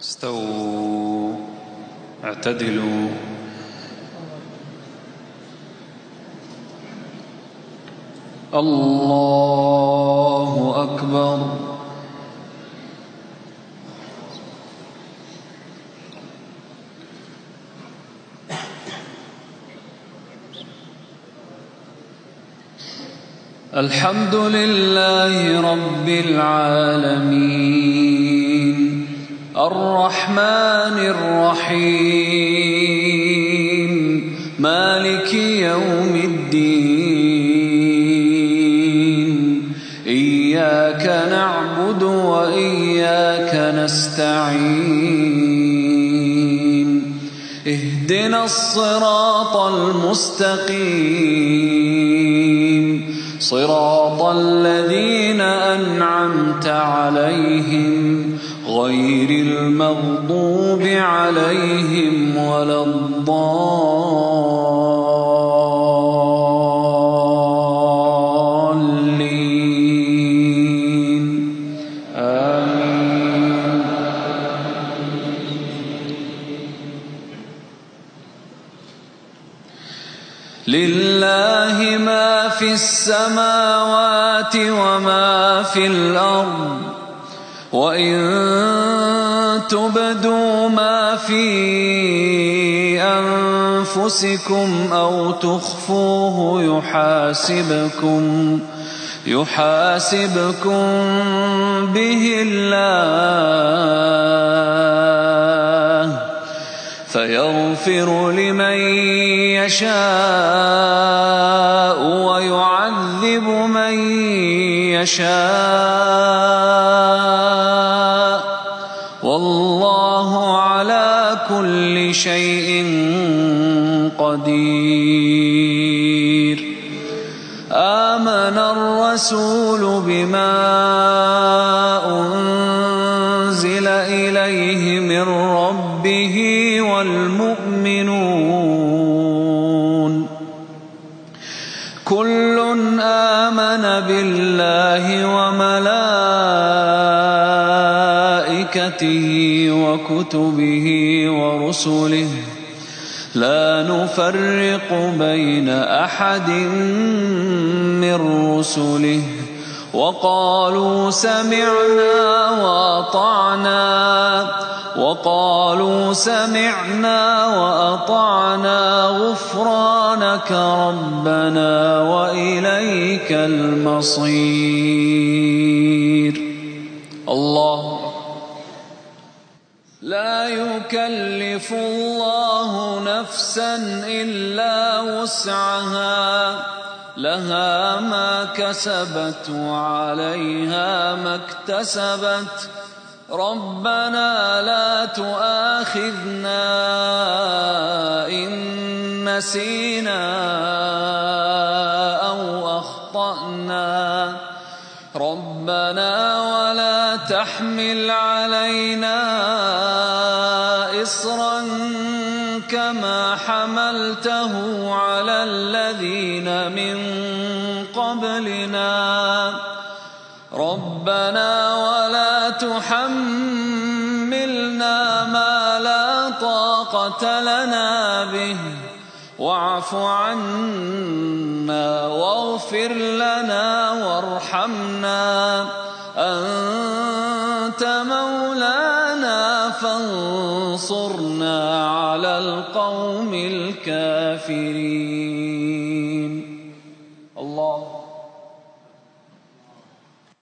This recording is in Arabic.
استووا اعتدلوا. الله أكبر. الحمد لله رب العالمين الرحمن الرحيم مالك يوم الدين إياك نعبد وإياك نستعين اهدنا الصراط المستقيم صراط الذين أنعمت عليهم غير المغضوب عليهم ولا الضالين آمين. لله ما في السماوات وما في الأرض وإن تبدوا ما في أنفسكم أو تخفوه يحاسبكم به الله فيغفر لمن يشاء ويعذب من يشاء والله على كل شيء قدير. آمن الرسول بما أنزل إليه من ربه والمؤمنون كل آمن بالله وملائكته وكتبه ورسله لا نفرق بين أحد من رسله وقالوا سمعنا وأطعنا غفرانك ربنا وإليك المصير. الله لا يكلف الله نفسا إلا وسعها لها ما كسبت وعليها ما اكتسبت ربنا لا تؤاخذنا إن نسينا أو أخطأنا ربنا ولا تحمل علينا إصرا كما حملته على الذين من قبلنا ربنا ولا تحملنا ما لا طاقة لنا به واعف عنا واغفر لنا وارحمنا أنت مولانا فانصرنا على القوم الكافرين. الله